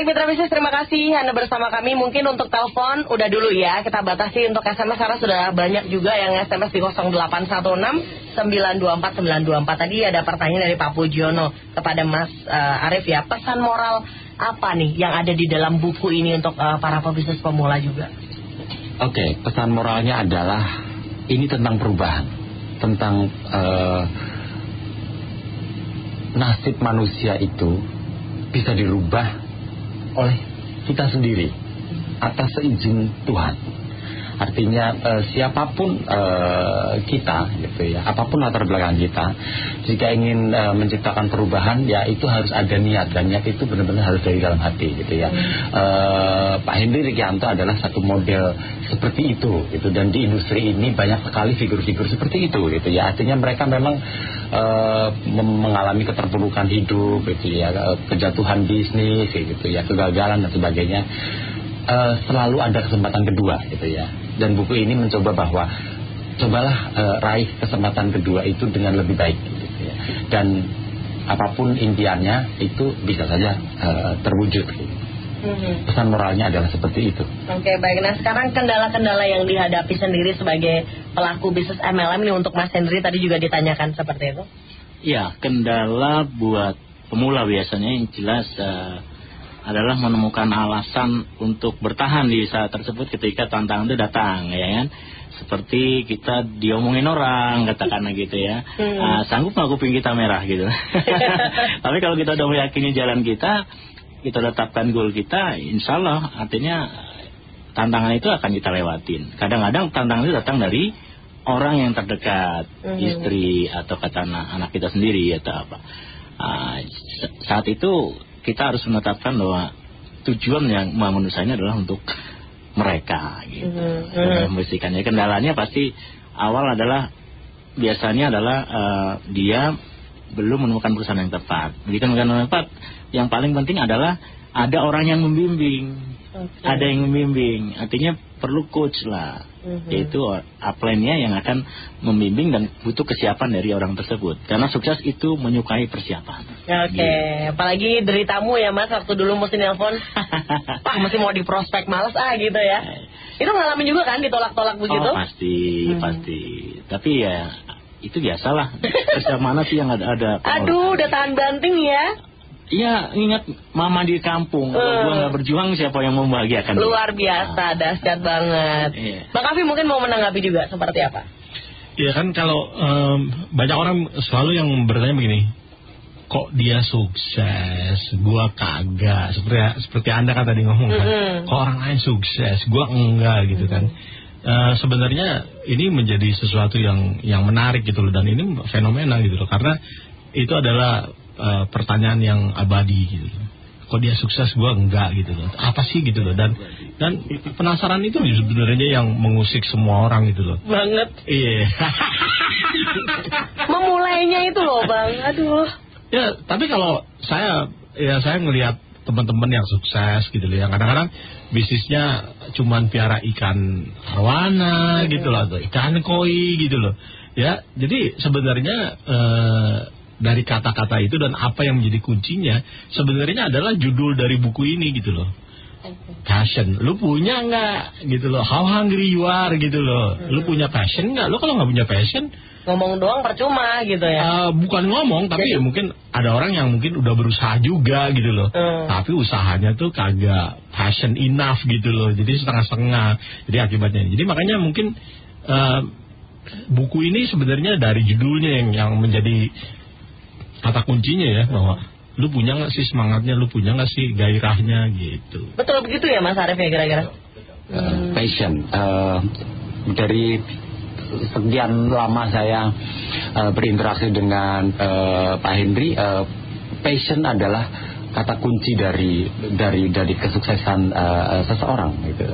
Baik Mitra Bisnis, terima kasih Anda bersama kami. Mungkin untuk telepon udah dulu ya, kita batasi. Untuk SMS karena sudah banyak juga yang SMS di 0816 924 924. Tadi ada pertanyaan dari Pak Pujiono kepada Mas Arief ya. Pesan moral apa nih yang ada di dalam buku ini untuk para pebisnis pemula juga? Oke, pesan moralnya adalah ini tentang perubahan, tentang nasib manusia itu bisa dirubah oleh kita sendiri atas seizin Tuhan. Artinya siapapun kita gitu ya, apapun latar belakang kita, jika ingin menciptakan perubahan ya itu harus ada niat, dan niat itu benar-benar harus dari dalam hati gitu ya. Pak Henry Rikianto adalah satu model seperti itu gitu, dan di industri ini banyak sekali figur-figur seperti itu gitu ya. Artinya mereka memang mengalami keterpurukan hidup gitu ya, kejatuhan bisnis gitu ya, kegagalan dan sebagainya. Selalu ada kesempatan kedua gitu ya. Dan buku ini mencoba bahwa cobalah raih kesempatan kedua itu dengan lebih baik gitu ya. Dan apapun impiannya itu bisa saja terwujud gitu. Pesan moralnya adalah seperti itu. Oke, baik. Nah sekarang kendala-kendala yang dihadapi sendiri sebagai pelaku bisnis MLM ini untuk Mas Henry tadi juga ditanyakan seperti itu. Ya, kendala buat pemula biasanya yang jelas adalah menemukan alasan untuk bertahan di saat tersebut ketika tantangan itu datang, ya kan? Seperti kita diomongin orang, katakanlah gitu ya. Sanggup nggak kuping kita merah gitu. Tapi kalau kita udah meyakini jalan kita tetapkan goal kita, insya Allah artinya tantangan itu akan kita lewatin. Kadang-kadang tantangan itu datang dari orang yang terdekat, istri atau kata anak kita sendiri atau apa. Saat itu kita harus menetapkan bahwa tujuan yang membangun usahanya adalah untuk mereka gitu. Membersihkannya. Kendalanya pasti awal adalah biasanya adalah dia belum menemukan perusahaan yang tepat. Begitu menemukan yang tepat, yang paling penting adalah ada orang yang membimbing. Ada yang membimbing. Artinya perlu coach lah. Yaitu upline-nya yang akan membimbing dan butuh kesiapan dari orang tersebut. Karena sukses itu menyukai persiapan. Oke, apalagi deritamu ya Mas, waktu dulu mesti nelpon Pak mesti mau di prospek, males gitu ya. Itu ngalamin juga kan ditolak-tolak begitu? Oh pasti. Tapi ya itu biasalah. Kerja mana sih yang ada Aduh, udah tahan banting ya. Iya, ingat mama di kampung. Kalau gua nggak berjuang, siapa yang membahagiakan? Luar biasa, dahsyat banget. Bang Kavi mungkin mau menanggapi juga seperti apa? Ya kan kalau banyak orang selalu yang bertanya begini, kok dia sukses, gua kagak. Seperti Anda kan tadi ngomong kan, kok orang lain sukses, gua enggak gitu kan. Sebenarnya ini menjadi sesuatu yang menarik gitu loh, dan ini fenomena gitu loh, karena itu adalah pertanyaan yang abadi gitu loh. Kok dia sukses, gua enggak gitu loh. Apa sih gitu loh, dan penasaran itu sebenarnya yang mengusik semua orang gitu loh. Banget. Iya. Memulainya itu loh Bang. Aduh. Ya, tapi kalau saya ngelihat teman-teman yang sukses gitu loh, yang kadang-kadang bisnisnya cuman piara ikan arwana gitu loh, atau ikan koi gitu loh. Ya, jadi sebenarnya dari kata-kata itu dan apa yang menjadi kuncinya sebenarnya adalah judul dari buku ini gitu loh. Passion, lu punya nggak gitu loh? How hungry you are gitu loh. Lu punya passion nggak? Lu kalau nggak punya passion, ngomong doang percuma gitu ya. Bukan ngomong, tapi ya mungkin ada orang yang mungkin udah berusaha juga gitu loh. Tapi usahanya tuh kagak passion enough gitu loh. Jadi setengah-setengah. Jadi akibatnya. Jadi makanya mungkin buku ini sebenarnya dari judulnya yang menjadi kata kuncinya ya, bahwa lu punya nggak sih semangatnya, lu punya nggak sih gairahnya gitu. Betul begitu ya Mas Arief ya kira-kira? Passion. Dari sekian lama saya berinteraksi dengan Pak Henry, passion adalah kata kunci dari kesuksesan seseorang gitu.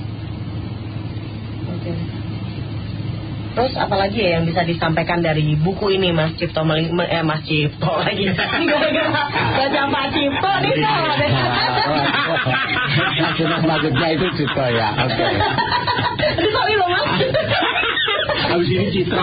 Terus apalagi ya yang bisa disampaikan dari buku ini Mas Cipto Mas Cipto lagi. Ini gara-gara baca Pak Cipto nih maksudnya itu Cipto ya. Oke. Aduh sorry loh Mas. Habis ini Citro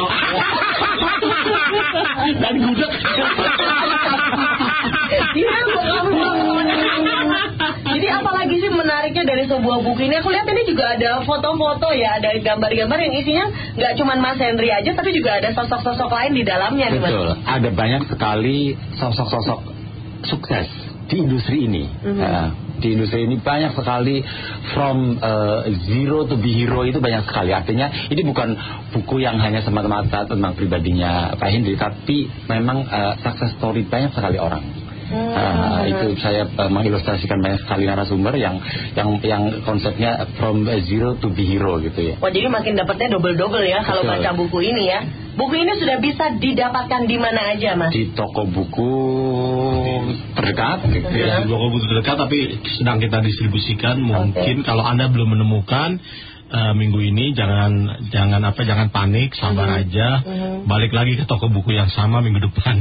dan gudeg. Iya, Jadi apalagi sih menariknya dari sebuah buku ini? Aku lihat ini juga ada foto-foto ya, ada gambar-gambar yang isinya nggak cuma Mas Henry aja, tapi juga ada sosok-sosok lain di dalamnya. Betul, ada banyak sekali sosok-sosok sukses di industri ini. Di industri ini banyak sekali, from zero to be hero itu banyak sekali. Artinya ini bukan buku yang hanya semata-mata tentang pribadinya Pak Henry, tapi memang success story banyak sekali orang. Itu saya mengilustrasikan banyak sekali narasumber yang konsepnya from zero to be hero gitu ya. Wah, jadi makin dapatnya double-double ya kalau baca buku ini ya. Buku ini sudah bisa didapatkan di mana aja, Mas? Di toko buku terdekat gitu ya. Di toko buku terdekat, tapi sedang kita distribusikan. Mungkin kalau Anda belum menemukan minggu ini jangan panik, sabar aja. Balik lagi ke toko buku yang sama minggu depan.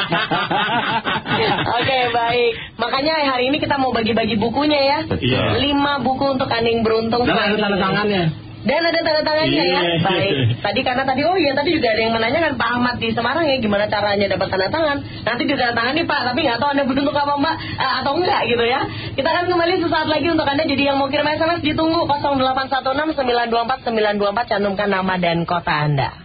Oke, baik. Makanya hari ini kita mau bagi-bagi bukunya ya. 5 buku untuk Aning Beruntung. Dan ada tanda tangannya. Dan ada tanda tangannya ya. Baik. Tadi tadi juga ada yang menanyakan Pak Ahmad di Semarang ya, gimana caranya dapat tanda tangan. Nanti ditandatangani Pak, tapi nggak tahu Anda beruntung apa Mbak atau enggak gitu ya. Kita akan kembali sesaat lagi untuk Anda. Jadi yang mau kirim SMS ditunggu 0816 924 924, cantumkan nama dan kota Anda.